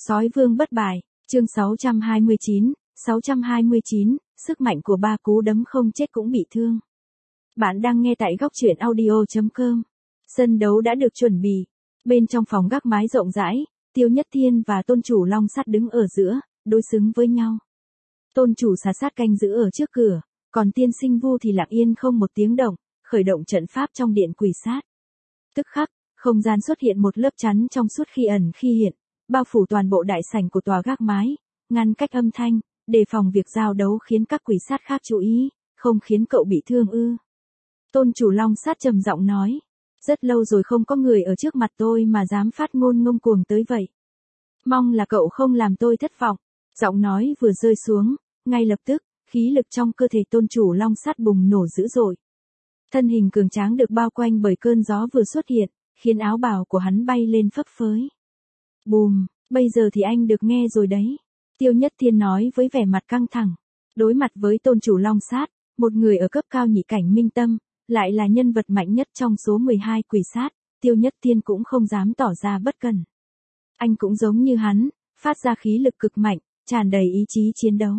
Sói vương bất bại, chương 629, sức mạnh của 3 cú đấm không chết cũng bị thương. Bạn đang nghe tại góc truyện audio.com. Sân đấu đã được chuẩn bị. Bên trong phòng gác mái rộng rãi, Tiêu Nhất Thiên và tôn chủ Long Sắt đứng ở giữa, đối xứng với nhau. Tôn chủ Xà Sát canh giữ ở trước cửa, còn Tiên Sinh Vu thì lặng yên không một tiếng động, khởi động trận pháp trong điện quỷ sát. Tức khắc, không gian xuất hiện một lớp chắn trong suốt khi ẩn khi hiện, bao phủ toàn bộ đại sảnh của tòa gác mái, ngăn cách âm thanh, đề phòng việc giao đấu khiến các quỷ sát khác chú ý, không khiến cậu bị thương ư? Tôn chủ Long Sát trầm giọng nói, rất lâu rồi không có người ở trước mặt tôi mà dám phát ngôn ngông cuồng tới vậy. Mong là cậu không làm tôi thất vọng. Giọng nói vừa rơi xuống, ngay lập tức, khí lực trong cơ thể tôn chủ Long Sát bùng nổ dữ dội. Thân hình cường tráng được bao quanh bởi cơn gió vừa xuất hiện, khiến áo bào của hắn bay lên phấp phới. Bùm, bây giờ thì anh được nghe rồi đấy. Tiêu Nhất Thiên nói với vẻ mặt căng thẳng. Đối mặt với tôn chủ Long Sát, một người ở cấp cao nhị cảnh minh tâm, lại là nhân vật mạnh nhất trong số 12 quỷ sát, Tiêu Nhất Thiên cũng không dám tỏ ra bất cần. Anh cũng giống như hắn, phát ra khí lực cực mạnh, tràn đầy ý chí chiến đấu.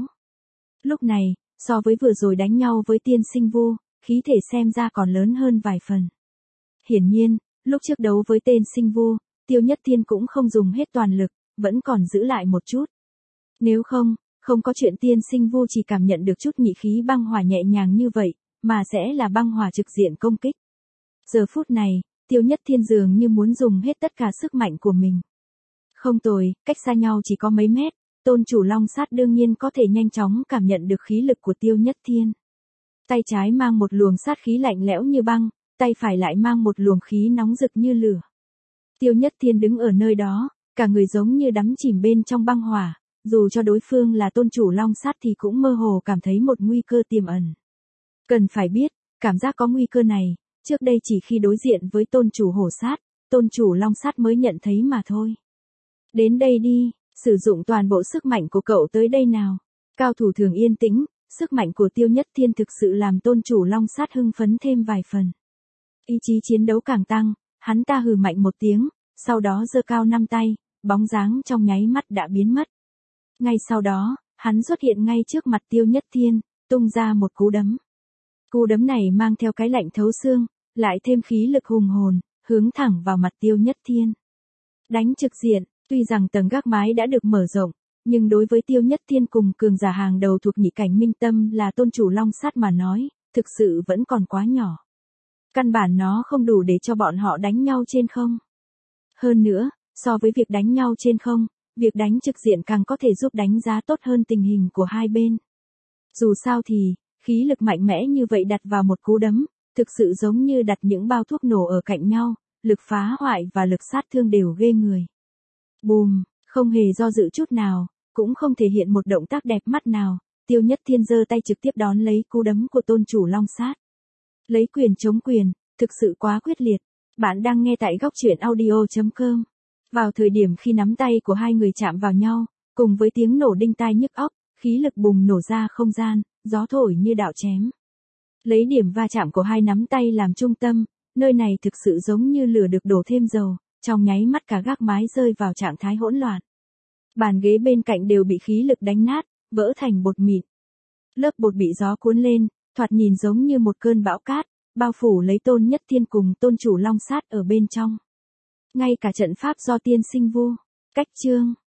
Lúc này, so với vừa rồi đánh nhau với Tiên Sinh Vu, khí thể xem ra còn lớn hơn vài phần. Hiển nhiên, lúc trước đấu với tên Sinh Vu, Tiêu Nhất Thiên cũng không dùng hết toàn lực, vẫn còn giữ lại một chút. Nếu không, không có chuyện Tiên Sinh Vu chỉ cảm nhận được chút nhị khí băng hỏa nhẹ nhàng như vậy, mà sẽ là băng hỏa trực diện công kích. Giờ phút này, Tiêu Nhất Thiên dường như muốn dùng hết tất cả sức mạnh của mình. Không tồi, cách xa nhau chỉ có mấy mét, tôn chủ Long Sát đương nhiên có thể nhanh chóng cảm nhận được khí lực của Tiêu Nhất Thiên. Tay trái mang một luồng sát khí lạnh lẽo như băng, tay phải lại mang một luồng khí nóng rực như lửa. Tiêu Nhất Thiên đứng ở nơi đó, cả người giống như đắm chìm bên trong băng hỏa, dù cho đối phương là tôn chủ Long Sát thì cũng mơ hồ cảm thấy một nguy cơ tiềm ẩn. Cần phải biết, cảm giác có nguy cơ này, trước đây chỉ khi đối diện với tôn chủ Hổ Sát, tôn chủ Long Sát mới nhận thấy mà thôi. Đến đây đi, sử dụng toàn bộ sức mạnh của cậu tới đây nào. Cao thủ thường yên tĩnh, sức mạnh của Tiêu Nhất Thiên thực sự làm tôn chủ Long Sát hưng phấn thêm vài phần. Ý chí chiến đấu càng tăng, hắn ta hừ mạnh một tiếng, sau đó giơ cao 5 tay, bóng dáng trong nháy mắt đã biến mất. Ngay sau đó, hắn xuất hiện ngay trước mặt Tiêu Nhất Thiên, tung ra một cú đấm. Cú đấm này mang theo cái lạnh thấu xương, lại thêm khí lực hùng hồn, hướng thẳng vào mặt Tiêu Nhất Thiên. Đánh trực diện, tuy rằng tầng gác mái đã được mở rộng, nhưng đối với Tiêu Nhất Thiên cùng cường giả hàng đầu thuộc nhị cảnh minh tâm là tôn chủ Long Sát mà nói, thực sự vẫn còn quá nhỏ. Căn bản nó không đủ để cho bọn họ đánh nhau trên không. Hơn nữa, so với việc đánh nhau trên không, việc đánh trực diện càng có thể giúp đánh giá tốt hơn tình hình của hai bên. Dù sao thì, khí lực mạnh mẽ như vậy đặt vào một cú đấm, thực sự giống như đặt những bao thuốc nổ ở cạnh nhau, lực phá hoại và lực sát thương đều ghê người. Bùm, không hề do dự chút nào, cũng không thể hiện một động tác đẹp mắt nào, Tiêu Nhất Thiên giơ tay trực tiếp đón lấy cú đấm của tôn chủ Long Sát. Lấy quyền chống quyền, thực sự quá quyết liệt. Bạn đang nghe tại góc truyện audio.com. Vào thời điểm khi nắm tay của hai người chạm vào nhau, cùng với tiếng nổ đinh tai nhức óc, khí lực bùng nổ ra không gian, gió thổi như đạo chém. Lấy điểm va chạm của hai nắm tay làm trung tâm, nơi này thực sự giống như lửa được đổ thêm dầu, trong nháy mắt cả gác mái rơi vào trạng thái hỗn loạn. Bàn ghế bên cạnh đều bị khí lực đánh nát, vỡ thành bột mịn. Lớp bột bị gió cuốn lên, thoạt nhìn giống như một cơn bão cát, bao phủ lấy Tôn Nhất Thiên cùng tôn chủ Long Sát ở bên trong. Ngay cả trận pháp do Tiên Sinh Vu, cách chương,